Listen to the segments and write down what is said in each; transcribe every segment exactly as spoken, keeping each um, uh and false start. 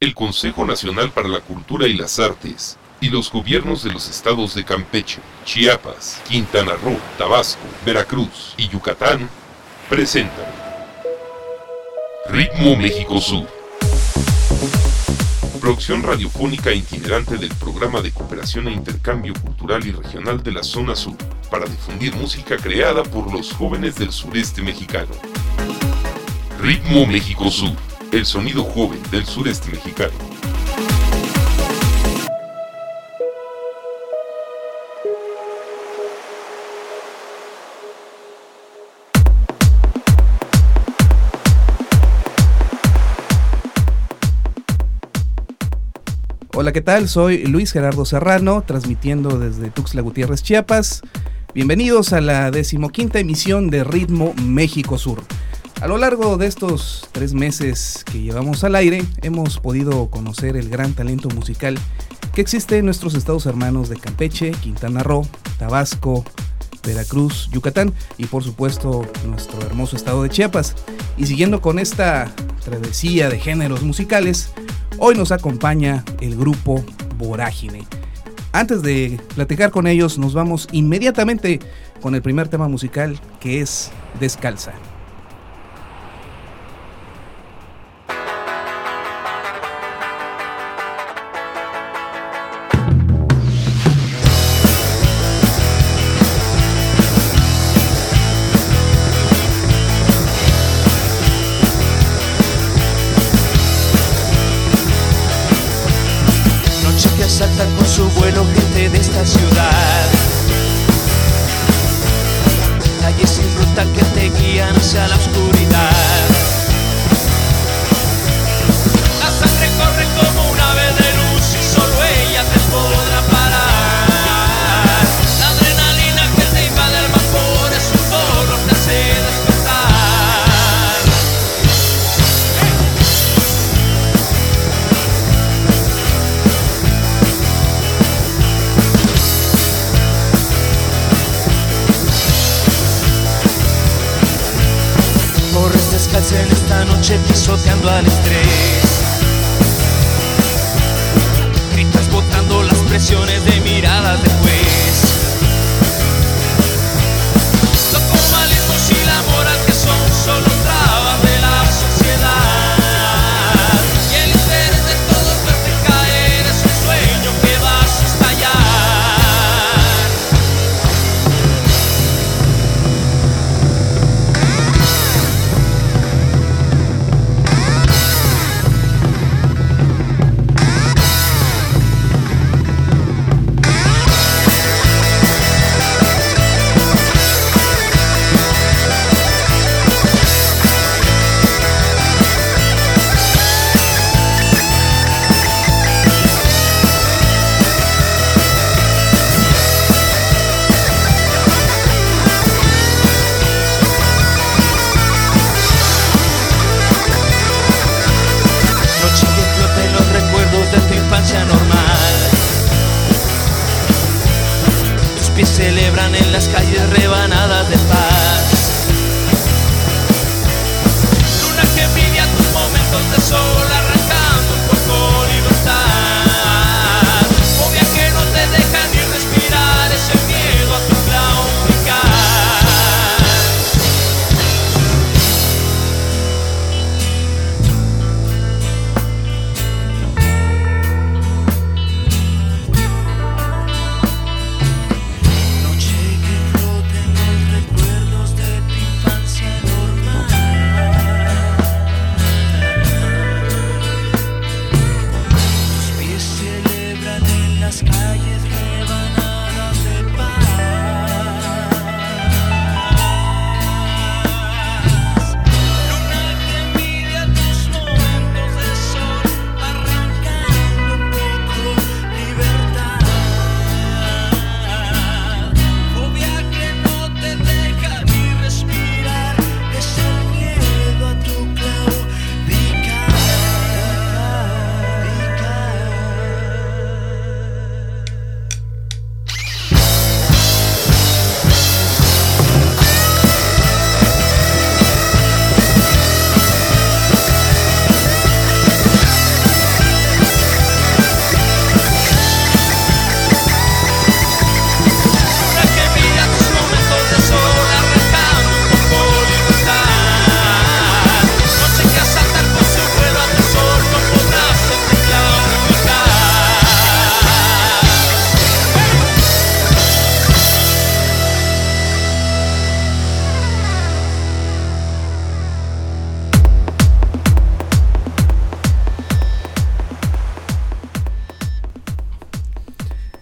el Consejo Nacional para la Cultura y las Artes y los gobiernos de los estados de Campeche, Chiapas, Quintana Roo, Tabasco, Veracruz y Yucatán presentan Ritmo México Sur, producción radiofónica itinerante del Programa de Cooperación e Intercambio Cultural y Regional de la Zona Sur, para difundir música creada por los jóvenes del sureste mexicano. Ritmo México Sur, el sonido joven del sureste mexicano. Hola, ¿qué tal? Soy Luis Gerardo Serrano, transmitiendo desde Tuxtla Gutiérrez, Chiapas. Bienvenidos a la decimoquinta emisión de Ritmo México Sur. A lo largo de estos tres meses que llevamos al aire, hemos podido conocer el gran talento musical que existe en nuestros estados hermanos de Campeche, Quintana Roo, Tabasco, Veracruz, Yucatán y por supuesto nuestro hermoso estado de Chiapas. Y siguiendo con esta travesía de géneros musicales, hoy nos acompaña el grupo Vorágine. Antes de platicar con ellos, nos vamos inmediatamente con el primer tema musical, que es Descalza. Con su vuelo gente de esta ciudad, calles sin ruta que te guían hacia la oscuridad. La sangre corre como un ave de luz y solo ella te podrá parar. La adrenalina que te invade el vapor es un dolor que te hace despertar. Descalza en esta noche pisoteando al estrés, gritas botando las presiones de miradas de juez. Los formalismos y la moral que son solo trabas de la sociedad, y el interés de todos verte caer es un sueño que vas a estallar. Normal, tus pies celebran en las calles rebanadas de paz. Luna que envidia tus momentos de sol, arrancando un poco libertad. Fobia que no te deja ni respirar, ese miedo a tu claudicar. Noche que flota en los recuerdos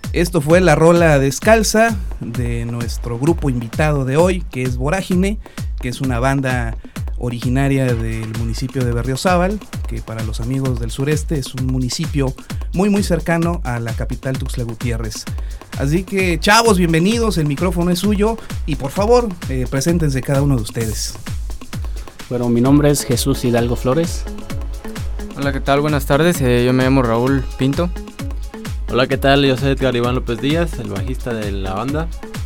Esto fue la rola Descalza de nuestro grupo invitado de hoy, que es Vorágine, que es una banda originaria del municipio de Berriozábal, que para los amigos del sureste es un municipio muy muy cercano a la capital Tuxtla Gutiérrez. Así que, chavos, bienvenidos, el micrófono es suyo y por favor, eh, preséntense cada uno de ustedes. Bueno, mi nombre es Jesús Hidalgo Flores. Hola, ¿qué tal? Buenas tardes, eh, yo me llamo Raúl Pinto. Hola, ¿qué tal? Yo soy Edgar Iván López Díaz, el bajista de la banda.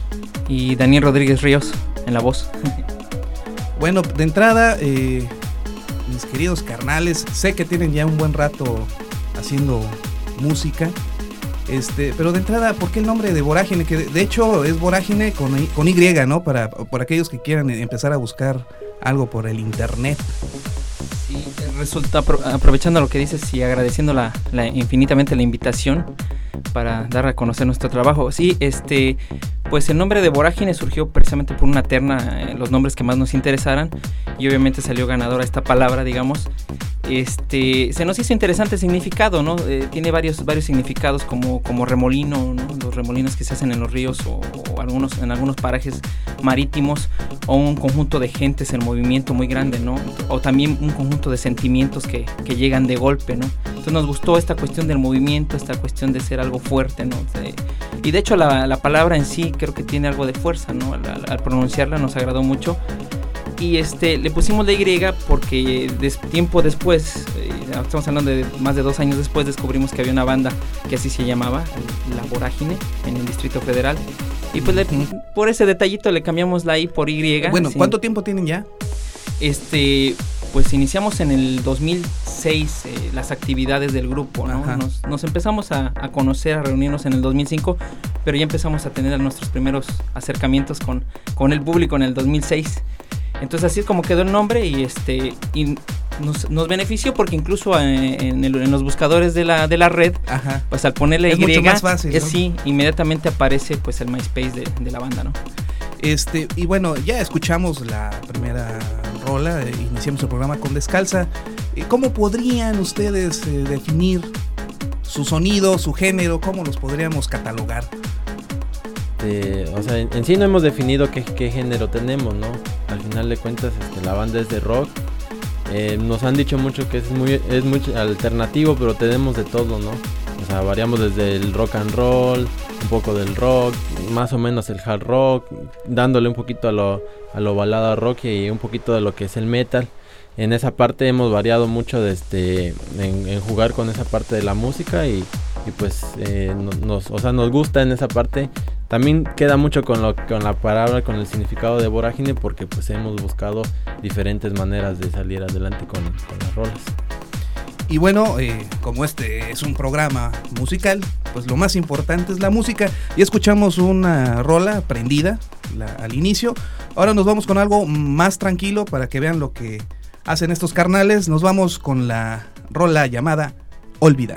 Y Daniel Rodríguez Ríos, en la voz. Bueno, de entrada, eh, mis queridos carnales, sé que tienen ya un buen rato haciendo música, este, pero de entrada, ¿por qué el nombre de Vorágine? Que de, de hecho es Vorágine con, con Y, ¿no? Para, por aquellos que quieran empezar a buscar algo por el internet. Sí, resulta, aprovechando lo que dices y agradeciendo la, la infinitamente la invitación para dar a conocer nuestro trabajo. Sí, este, pues el nombre de Vorágine surgió precisamente por una terna, eh, los nombres que más nos interesaran, y obviamente salió ganadora esta palabra, digamos. Este, se nos hizo interesante el significado, ¿no? Eh, tiene varios, varios significados como, como remolino, ¿no? Los remolinos que se hacen en los ríos o, o algunos, en algunos parajes marítimos, o un conjunto de gentes en movimiento muy grande, ¿no? O también un conjunto de sentimientos que, que llegan de golpe, ¿no? Entonces nos gustó esta cuestión del movimiento, esta cuestión de ser algo fuerte, ¿no? De, y de hecho la, la palabra en sí creo que tiene algo de fuerza, ¿no? Al, al, al pronunciarla nos agradó mucho. Y este, le pusimos la Y porque des, tiempo después, eh, estamos hablando de más de dos años después, descubrimos que había una banda que así se llamaba, La Vorágine, en el Distrito Federal. Y pues le, por ese detallito le cambiamos la I por Y. Bueno, sí. ¿Cuánto tiempo tienen ya? Este, pues iniciamos en el dos mil seis eh, las actividades del grupo, ¿no? Nos, nos empezamos a, a conocer, a reunirnos en el dos mil cinco, pero ya empezamos a tener nuestros primeros acercamientos con, con el público en el dos mil seis. Entonces así es como quedó el nombre y este y nos, nos benefició porque incluso en, el, en los buscadores de la de la red, ajá, pues al ponerle es Y mucho más fácil, es, ¿no? Sí, inmediatamente aparece pues el MySpace de, de la banda, ¿no? Este, y bueno, ya escuchamos la primera rola, eh, iniciamos el programa con Descalza. ¿Cómo podrían ustedes eh, definir su sonido, su género? ¿Cómo los podríamos catalogar? Eh, o sea, en, en sí no hemos definido qué, qué género tenemos, ¿no? Al final de cuentas, este, la banda es de rock. Eh, nos han dicho mucho que es muy, es muy alternativo, pero tenemos de todo, ¿no? O sea, variamos desde el rock and roll, un poco del rock, más o menos el hard rock, dándole un poquito a lo, a lo balada rock y un poquito de lo que es el metal. En esa parte hemos variado mucho de este, en, en jugar con esa parte de la música y, y pues eh, nos, o sea, nos gusta en esa parte. También queda mucho con, lo, con la palabra, con el significado de Vorágine, porque pues hemos buscado diferentes maneras de salir adelante con, con las rolas. Y bueno, eh, como este es un programa musical, pues lo más importante es la música. Ya escuchamos una rola prendida la, al inicio. Ahora nos vamos con algo más tranquilo para que vean lo que hacen estos carnales. Nos vamos con la rola llamada Olvidar.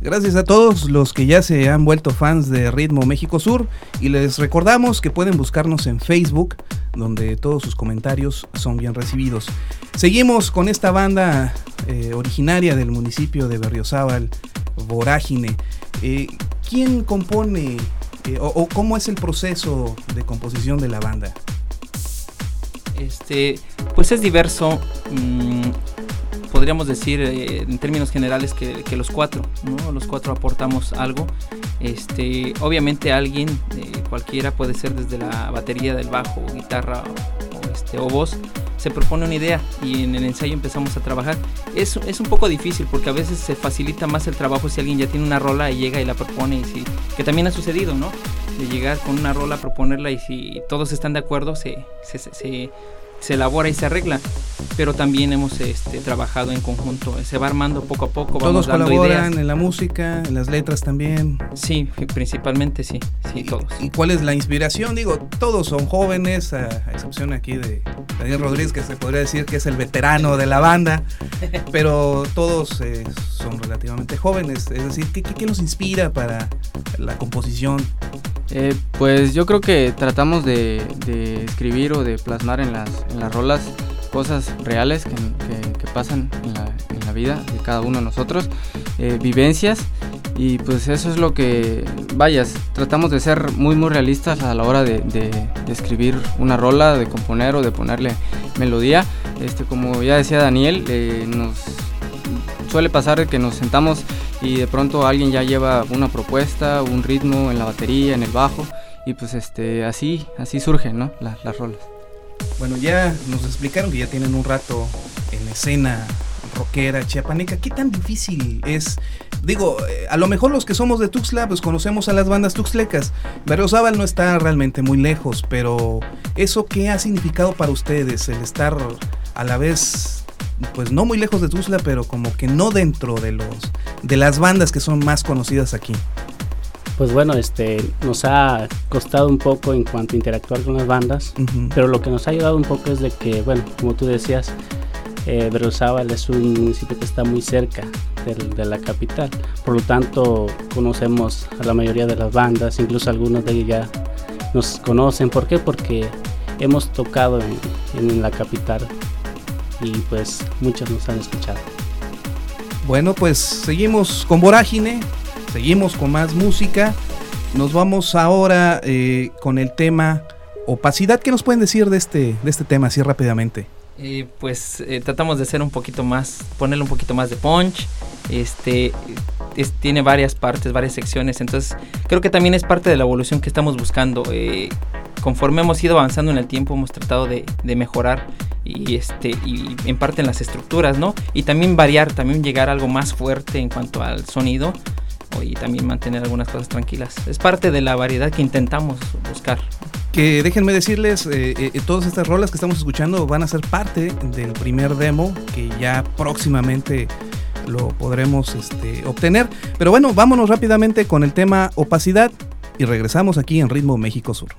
Gracias a todos los que ya se han vuelto fans de Ritmo México Sur y les recordamos que pueden buscarnos en Facebook, donde todos sus comentarios son bien recibidos. Seguimos con esta banda eh, originaria del municipio de Berriozábal, Vorágine. Eh, ¿Quién compone eh, o, o cómo es el proceso de composición de la banda? Este, pues es diverso. Mmm, podríamos decir eh, en términos generales que, que los cuatro, ¿no? Los cuatro aportamos algo. Este, obviamente alguien, eh, cualquiera, puede ser desde la batería, del bajo, guitarra o, o, este, o voz, se propone una idea y en el ensayo empezamos a trabajar. Es, es un poco difícil porque a veces se facilita más el trabajo si alguien ya tiene una rola y llega y la propone, y si, que también ha sucedido, ¿no? De llegar con una rola, proponerla, y si todos están de acuerdo, se, se, se, se se elabora y se arregla, pero también hemos este, trabajado en conjunto, se va armando poco a poco, vamos todos dando colaboran ideas. En la música, en las letras también. Sí, principalmente sí, sí, ¿Y, todos. ¿Y cuál es la inspiración? Digo, todos son jóvenes, a, a excepción aquí de Daniel Rodríguez, que se podría decir que es el veterano de la banda, pero todos eh, son relativamente jóvenes, es decir, ¿qué, qué, qué los inspira para la composición? Eh, pues yo creo que tratamos de, de escribir o de plasmar en las, en las rolas cosas reales que, que, que pasan en la, en la vida de cada uno de nosotros, eh, vivencias, y pues eso es lo que, vayas, tratamos de ser muy muy realistas a la hora de, de, de escribir una rola, de componer o de ponerle melodía. Este, como ya decía Daniel, eh, nos suele pasar que nos sentamos y de pronto alguien ya lleva una propuesta, un ritmo en la batería, en el bajo, y pues este así así surgen, ¿no? La, las rolas. Bueno, ya nos explicaron que ya tienen un rato en escena rockera chiapaneca. ¿Qué tan difícil es? Digo, eh, a lo mejor los que somos de Tuxtla pues conocemos a las bandas tuxtlecas. Berriozábal no está realmente muy lejos, pero ¿eso qué ha significado para ustedes? El estar a la vez, pues no muy lejos de Tuxtla, pero como que no dentro de los de las bandas que son más conocidas aquí. Pues bueno, este nos ha costado un poco en cuanto a interactuar con las bandas, uh-huh. pero lo que nos ha ayudado un poco es de que, bueno, como tú decías, eh, Berriozábal es un municipio que está muy cerca de, de la capital, por lo tanto conocemos a la mayoría de las bandas, incluso algunos de ellos ya nos conocen. ¿Por qué? Porque hemos tocado en, en la capital y pues muchos nos han escuchado. Bueno, pues seguimos con Vorágine, seguimos con más música. Nos vamos ahora eh, con el tema Opacidad. ¿Qué nos pueden decir de este, de este tema así rápidamente? Eh, pues eh, tratamos de hacer un poquito más, ponerle un poquito más de punch. Este es, tiene varias partes, varias secciones, entonces creo que también es parte de la evolución que estamos buscando. Eh, conforme hemos ido avanzando en el tiempo, hemos tratado de, de mejorar y este y en parte en las estructuras, ¿no? Y también variar, también llegar a algo más fuerte en cuanto al sonido, y también mantener algunas cosas tranquilas. Es parte de la variedad que intentamos buscar. Que déjenme decirles, eh, eh, todas estas rolas que estamos escuchando van a ser parte del primer demo que ya próximamente lo podremos este, obtener. Pero bueno, vámonos rápidamente con el tema Opacidad y regresamos aquí en Ritmo México Sur.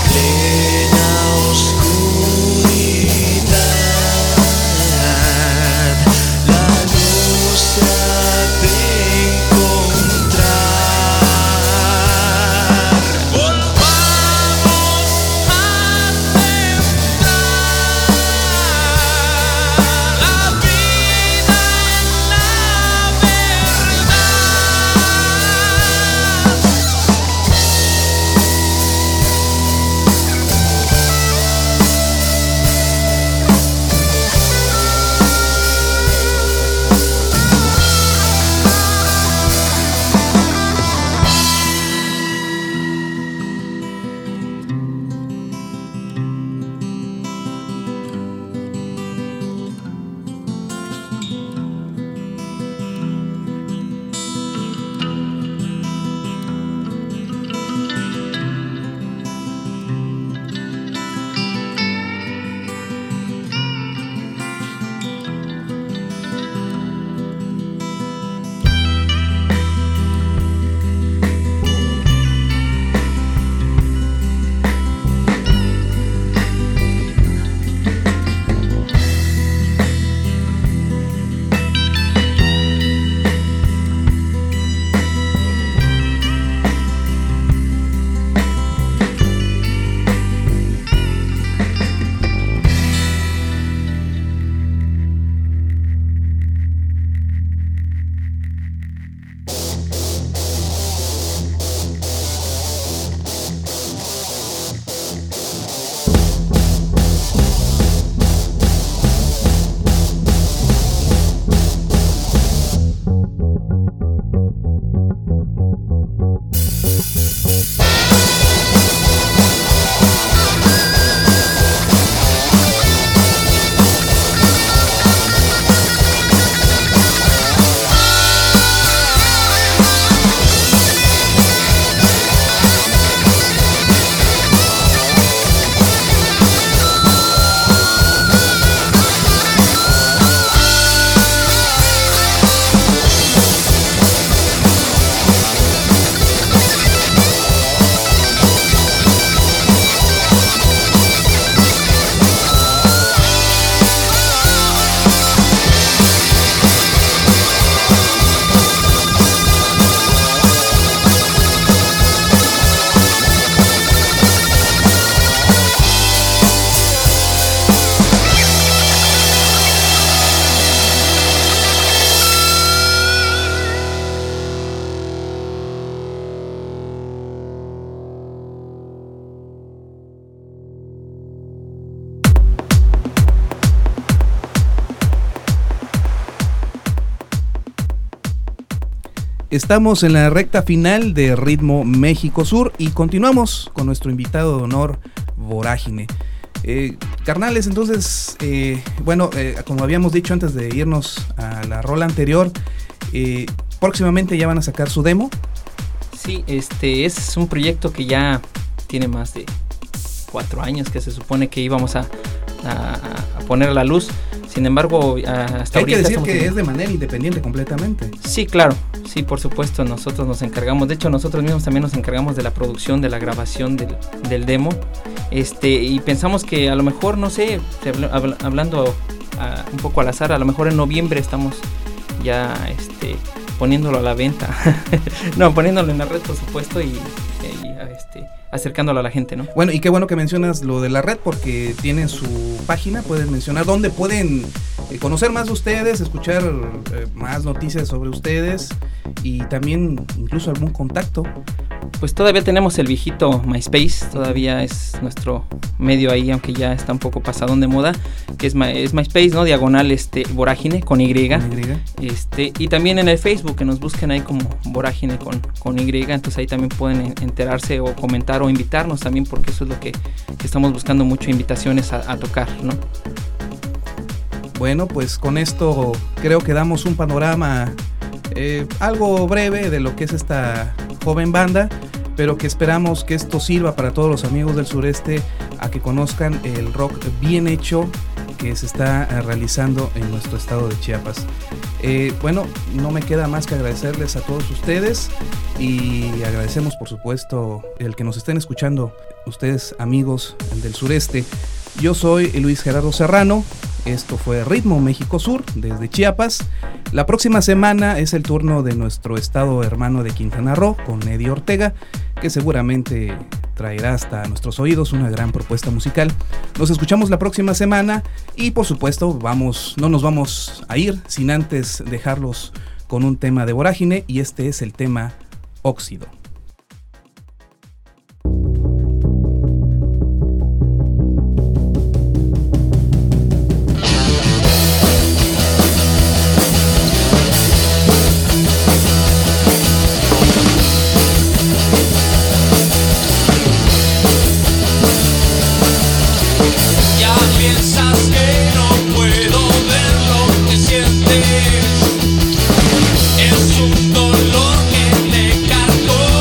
Estamos en la recta final de Ritmo México Sur y continuamos con nuestro invitado de honor, Vorágine. Eh, carnales, entonces, eh, bueno, eh, como habíamos dicho antes de irnos a la rola anterior, eh, próximamente ya van a sacar su demo. Sí, este es un proyecto que ya tiene más de cuatro años que se supone que íbamos a, a, a poner a la luz. Sin embargo, hasta hay ahorita que decir que en... es de manera independiente completamente. Sí, claro, sí, por supuesto, nosotros nos encargamos, de hecho nosotros mismos también nos encargamos de la producción, de la grabación del, del demo, este, y pensamos que a lo mejor, no sé, hablando a, un poco al azar, a lo mejor en noviembre estamos ya este, poniéndolo a la venta, no, poniéndolo en la red, por supuesto, y, y este, acercándolo a la gente, ¿no? Bueno, y qué bueno que mencionas lo de la red, porque tienen su página, pueden mencionar dónde pueden eh, conocer más de ustedes, escuchar eh, más noticias sobre ustedes y también incluso algún contacto. Pues todavía tenemos el viejito MySpace, todavía es nuestro medio ahí, aunque ya está un poco pasadón de moda, que es, My, es MySpace, ¿no? Diagonal este, Vorágine, con Y. Con Y. Este, y también en el Facebook, que nos busquen ahí como Vorágine con, con Y, entonces ahí también pueden enterarse o comentar o invitarnos también, porque eso es lo que, que estamos buscando mucho, invitaciones a, a tocar, ¿no? Bueno, pues con esto creo que damos un panorama eh, algo breve de lo que es esta joven banda, pero que esperamos que esto sirva para todos los amigos del sureste a que conozcan el rock bien hecho que se está eh, realizando en nuestro estado de Chiapas. Eh, bueno, no me queda más que agradecerles a todos ustedes y agradecemos por supuesto el que nos estén escuchando, ustedes amigos del sureste. Yo soy Luis Gerardo Serrano, esto fue Ritmo México Sur desde Chiapas. La próxima semana es el turno de nuestro estado hermano de Quintana Roo con Eddie Ortega, que seguramente traerá hasta nuestros oídos una gran propuesta musical. Nos escuchamos la próxima semana y por supuesto vamos, no nos vamos a ir sin antes dejarlos con un tema de Vorágine, y este es el tema Óxido. Es un dolor que te cargó.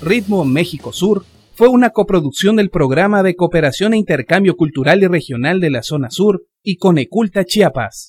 Ritmo México Sur fue una coproducción del Programa de Cooperación e Intercambio Cultural y Regional de la Zona Sur y Coneculta Chiapas.